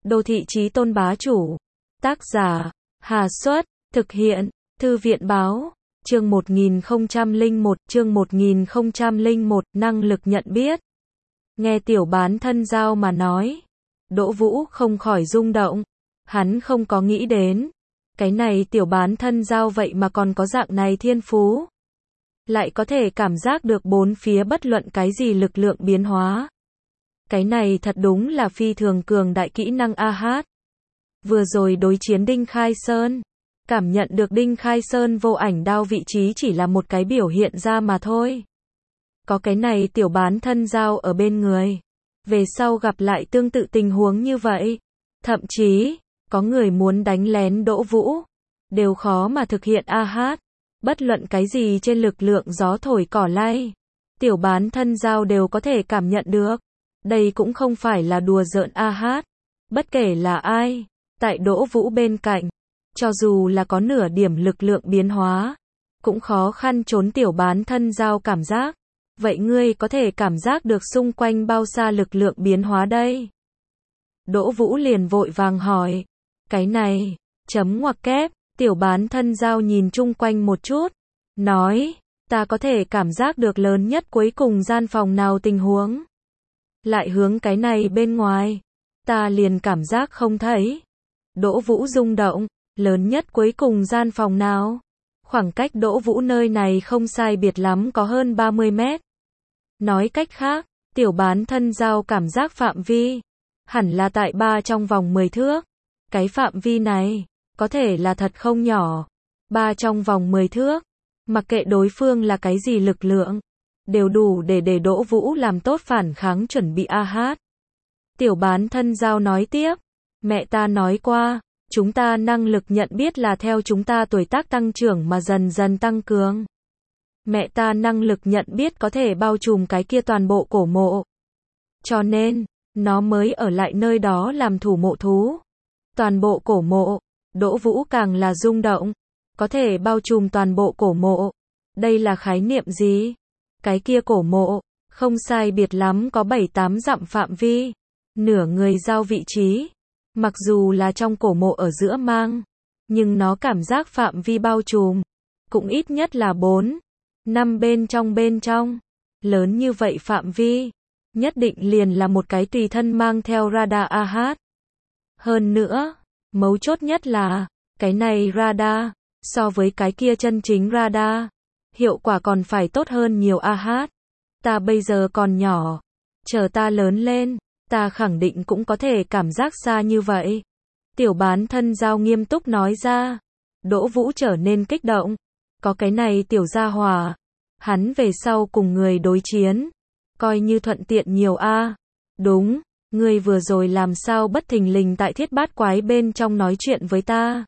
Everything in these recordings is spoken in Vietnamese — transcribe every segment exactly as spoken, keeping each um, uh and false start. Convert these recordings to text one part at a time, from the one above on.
Đô thị chí tôn bá chủ. Tác giả, Hà Xuất, thực hiện, Thư viện báo, chương một nghìn không trăm lẻ một, chương một nghìn không trăm lẻ một, năng lực nhận biết. Nghe tiểu bán thân giao mà nói, Đỗ Vũ không khỏi rung động, hắn không có nghĩ đến, cái này tiểu bán thân giao vậy mà còn có dạng này thiên phú. Lại có thể cảm giác được bốn phía bất luận cái gì lực lượng biến hóa. Cái này thật đúng là phi thường cường đại kỹ năng a hát. Vừa rồi đối chiến Đinh Khai Sơn, cảm nhận được Đinh Khai Sơn vô ảnh đao vị trí chỉ là một cái biểu hiện ra mà thôi. Có cái này tiểu bán thân giao ở bên người, về sau gặp lại tương tự tình huống như vậy, thậm chí có người muốn đánh lén Đỗ Vũ, đều khó mà thực hiện a hát. Bất luận cái gì trên lực lượng gió thổi cỏ lay, tiểu bán thân giao đều có thể cảm nhận được. Đây cũng không phải là đùa giỡn a hát. Bất kể là ai, tại Đỗ Vũ bên cạnh, cho dù là có nửa điểm lực lượng biến hóa, cũng khó khăn trốn tiểu bán thân giao cảm giác. Vậy ngươi có thể cảm giác được xung quanh bao xa lực lượng biến hóa đây? Đỗ Vũ liền vội vàng hỏi. Cái này, chấm ngoặc kép, tiểu bán thân giao nhìn chung quanh một chút, nói, ta có thể cảm giác được lớn nhất cuối cùng gian phòng nào tình huống. Lại hướng cái này bên ngoài, ta liền cảm giác không thấy. Đỗ Vũ rung động, lớn nhất cuối cùng gian phòng nào? Khoảng cách Đỗ Vũ nơi này không sai biệt lắm có hơn ba mươi mét. Nói cách khác, tiểu bán thân giao cảm giác phạm vi, hẳn là tại ba trong vòng mười thước. Cái phạm vi này, có thể là thật không nhỏ. Ba trong vòng mười thước, mặc kệ đối phương là cái gì lực lượng, đều đủ để để Đỗ Vũ làm tốt phản kháng chuẩn bị a hát. Tiểu bán thân giao nói tiếp, mẹ ta nói qua, chúng ta năng lực nhận biết là theo chúng ta tuổi tác tăng trưởng mà dần dần tăng cường. Mẹ ta năng lực nhận biết có thể bao trùm cái kia toàn bộ cổ mộ. Cho nên, nó mới ở lại nơi đó làm thủ mộ thú. Toàn bộ cổ mộ, Đỗ Vũ càng là rung động, có thể bao trùm toàn bộ cổ mộ. Đây là khái niệm gì? Cái kia cổ mộ, không sai biệt lắm có bảy tám dặm phạm vi, nửa người giao vị trí. Mặc dù là trong cổ mộ ở giữa mang, nhưng nó cảm giác phạm vi bao trùm, cũng ít nhất là bốn, năm bên trong bên trong. Lớn như vậy phạm vi, nhất định liền là một cái tùy thân mang theo radar a hát. Hơn nữa, mấu chốt nhất là, cái này radar, so với cái kia chân chính radar, hiệu quả còn phải tốt hơn nhiều a hát. Ta bây giờ còn nhỏ, chờ ta lớn lên, ta khẳng định cũng có thể cảm giác xa như vậy. Tiểu bán thân giao nghiêm túc nói ra. Đỗ Vũ trở nên kích động. Có cái này tiểu gia hỏa, hắn về sau cùng người đối chiến, coi như thuận tiện nhiều a. Đúng, ngươi vừa rồi làm sao bất thình lình tại thiết bát quái bên trong nói chuyện với ta?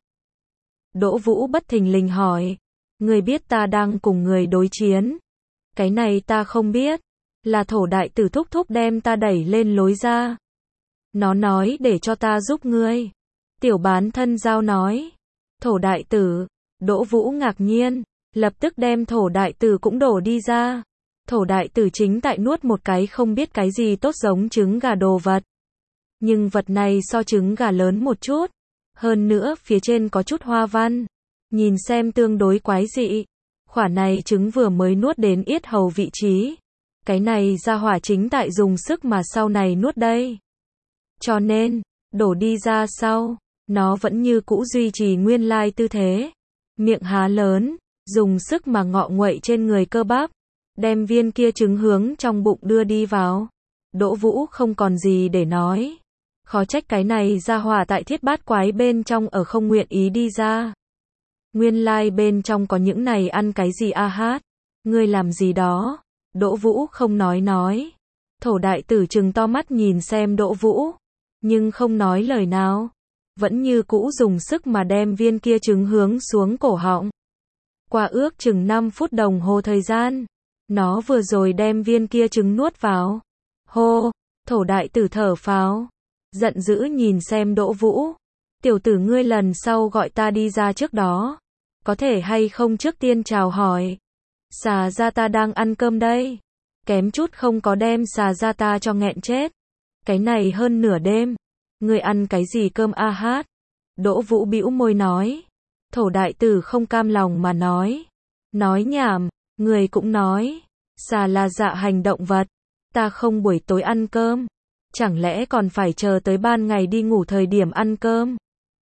Đỗ Vũ bất thình lình hỏi. Ngươi biết ta đang cùng người đối chiến? Cái này ta không biết. Là thổ đại tử thúc thúc đem ta đẩy lên lối ra. Nó nói để cho ta giúp ngươi. Tiểu bán thân giao nói. Thổ đại tử. Đỗ Vũ ngạc nhiên, lập tức đem thổ đại tử cũng đổ đi ra. Thổ đại tử chính tại nuốt một cái không biết cái gì tốt giống trứng gà đồ vật. Nhưng vật này so trứng gà lớn một chút. Hơn nữa phía trên có chút hoa văn. Nhìn xem tương đối quái dị. Khỏa này trứng vừa mới nuốt đến yết hầu vị trí. Cái này ra hỏa chính tại dùng sức mà sau này nuốt đây. Cho nên, đổ đi ra sau, nó vẫn như cũ duy trì nguyên lai tư thế. Miệng há lớn, dùng sức mà ngọ nguậy trên người cơ bắp, đem viên kia trứng hướng trong bụng đưa đi vào. Đỗ Vũ không còn gì để nói. Khó trách cái này ra hỏa tại thiết bát quái bên trong ở không nguyện ý đi ra. Nguyên lai bên trong có những này ăn cái gì a hát. Ngươi làm gì đó? Đỗ Vũ không nói nói. Thổ đại tử trừng to mắt nhìn xem Đỗ Vũ, nhưng không nói lời nào. Vẫn như cũ dùng sức mà đem viên kia trứng hướng xuống cổ họng. Qua ước chừng năm phút đồng hồ thời gian, nó vừa rồi đem viên kia trứng nuốt vào. Hô, thổ đại tử thở phào, giận dữ nhìn xem Đỗ Vũ. Tiểu tử ngươi lần sau gọi ta đi ra trước đó, có thể hay không trước tiên chào hỏi. Xà ra ta đang ăn cơm đây. Kém chút không có đem xà ra ta cho nghẹn chết. Cái này hơn nửa đêm, Ngươi ăn cái gì cơm a hát? Đỗ Vũ bĩu môi nói. Thổ đại tử không cam lòng mà nói. Nói nhảm, người cũng nói. Xà là dạ hành động vật. Ta không buổi tối ăn cơm. Chẳng lẽ còn phải chờ tới ban ngày đi ngủ thời điểm ăn cơm?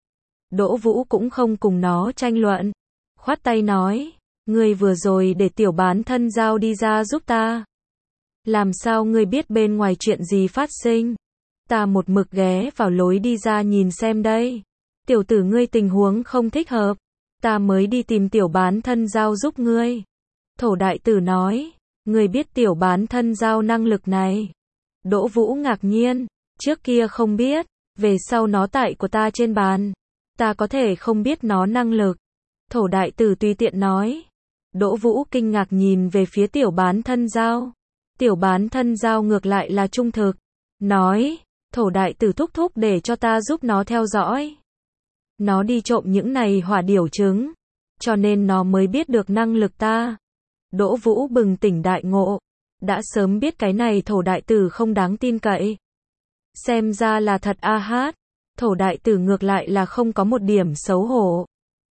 Đỗ Vũ cũng không cùng nó tranh luận. Khoát tay nói. Ngươi vừa rồi để tiểu bán thân giao đi ra giúp ta. Làm sao ngươi biết bên ngoài chuyện gì phát sinh? Ta một mực ghé vào lối đi ra nhìn xem đây. Tiểu tử ngươi tình huống không thích hợp. Ta mới đi tìm tiểu bán thân giao giúp ngươi. Thổ đại tử nói. Ngươi biết tiểu bán thân giao năng lực này. Đỗ Vũ ngạc nhiên. Trước kia không biết. Về sau nó tại của ta trên bàn. Ta có thể không biết nó năng lực. Thổ đại tử tùy tiện nói. Đỗ Vũ kinh ngạc nhìn về phía tiểu bán thân giao. Tiểu bán thân giao ngược lại là trung thực. Nói. Thổ đại tử thúc thúc để cho ta giúp nó theo dõi. Nó đi trộm những này hỏa điểu trứng. Cho nên nó mới biết được năng lực ta. Đỗ Vũ bừng tỉnh đại ngộ. Đã sớm biết cái này thổ đại tử không đáng tin cậy. Xem ra là thật a hát. Thổ đại tử ngược lại là không có một điểm xấu hổ.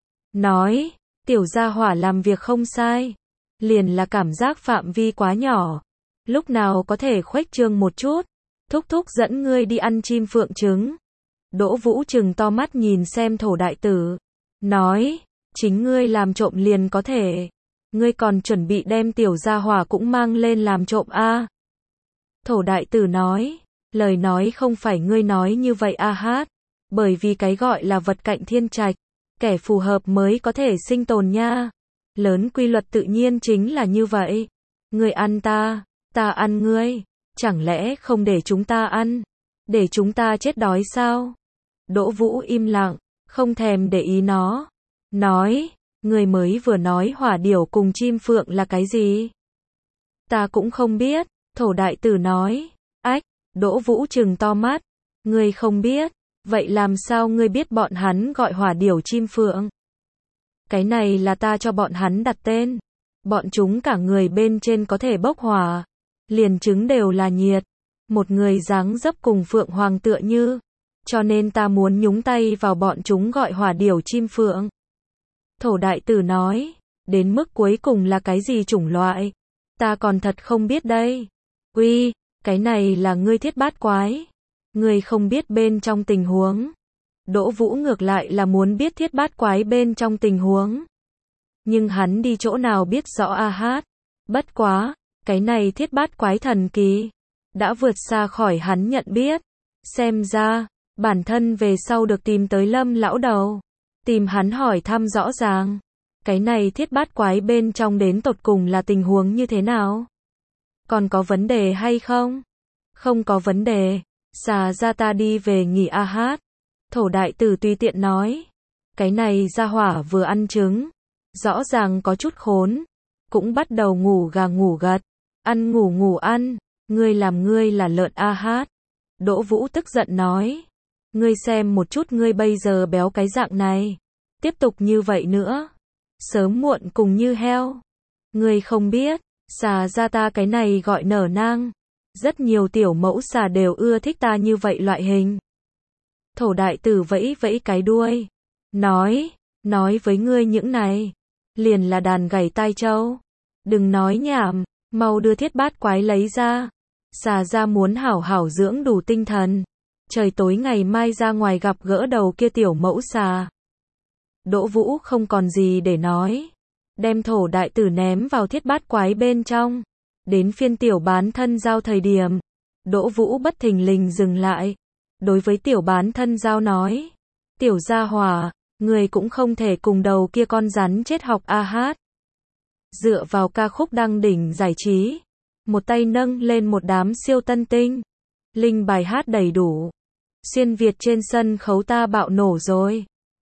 Nói. Tiểu gia hỏa làm việc không sai. Liền là cảm giác phạm vi quá nhỏ. Lúc nào có thể khuếch trương một chút. Thúc thúc dẫn ngươi đi ăn chim phượng trứng. Đỗ Vũ trừng to mắt nhìn xem thổ đại tử. Nói. Chính ngươi làm trộm liền có thể. Ngươi còn chuẩn bị đem tiểu gia hỏa cũng mang lên làm trộm a à? Thổ đại tử nói. Lời nói không phải ngươi nói như vậy a hát. Bởi vì cái gọi là vật cạnh thiên trạch. Kẻ phù hợp mới có thể sinh tồn nha. Lớn quy luật tự nhiên chính là như vậy. Ngươi ăn ta, ta ăn ngươi. Chẳng lẽ không để chúng ta ăn? Để chúng ta chết đói sao? Đỗ Vũ im lặng, không thèm để ý nó. Nói, ngươi mới vừa nói hỏa điểu cùng chim phượng là cái gì? Ta cũng không biết, thổ đại tử nói. Ách, Đỗ Vũ trừng to mắt. Ngươi không biết, vậy làm sao ngươi biết bọn hắn gọi hỏa điểu chim phượng? Cái này là ta cho bọn hắn đặt tên. Bọn chúng cả người bên trên có thể bốc hỏa. Liền trứng đều là nhiệt. Một người dáng dấp cùng phượng hoàng tựa như. Cho nên ta muốn nhúng tay vào bọn chúng gọi hỏa điểu chim phượng. Thổ đại tử nói. Đến mức cuối cùng là cái gì chủng loại? Ta còn thật không biết đây. Uy, cái này là ngươi thiết bát quái. Ngươi không biết bên trong tình huống. Đỗ Vũ ngược lại là muốn biết thiết bát quái bên trong tình huống. Nhưng hắn đi chỗ nào biết rõ a hát. Bất quá, cái này thiết bát quái thần kỳ. Đã vượt xa khỏi hắn nhận biết. Xem ra, bản thân về sau được tìm tới Lâm lão đầu. Tìm hắn hỏi thăm rõ ràng. Cái này thiết bát quái bên trong đến tột cùng là tình huống như thế nào? Còn có vấn đề hay không? Không có vấn đề. Xà ra ta đi về nghỉ a hát. Thổ đại tử tùy tiện nói. Cái này ra hỏa vừa ăn trứng. Rõ ràng có chút khốn. Cũng bắt đầu ngủ gà ngủ gật. Ăn ngủ ngủ ăn. Ngươi làm ngươi là lợn a hát. Đỗ Vũ tức giận nói. Ngươi xem một chút ngươi bây giờ béo cái dạng này. Tiếp tục như vậy nữa. Sớm muộn cùng như heo. Ngươi không biết. Xà ra ta cái này gọi nở nang. Rất nhiều tiểu mẫu xà đều ưa thích ta như vậy loại hình. Thổ đại tử vẫy vẫy cái đuôi. Nói. Nói với ngươi những này. Liền là đàn gảy tai trâu. Đừng nói nhảm. Mau đưa thiết bát quái lấy ra. Xà ra muốn hảo hảo dưỡng đủ tinh thần. Trời tối ngày mai ra ngoài gặp gỡ đầu kia tiểu mẫu xà. Đỗ Vũ không còn gì để nói. Đem thổ đại tử ném vào thiết bát quái bên trong. Đến phiên tiểu bán thân giao thời điểm. Đỗ Vũ bất thình lình dừng lại. Đối với tiểu bán thân giao nói. Tiểu gia hỏa, người cũng không thể cùng đầu kia con rắn chết học a hát. Dựa vào ca khúc đăng đỉnh giải trí. Một tay nâng lên một đám siêu tân tinh. Linh bài hát đầy đủ. Xuyên Việt trên sân khấu ta bạo nổ rồi.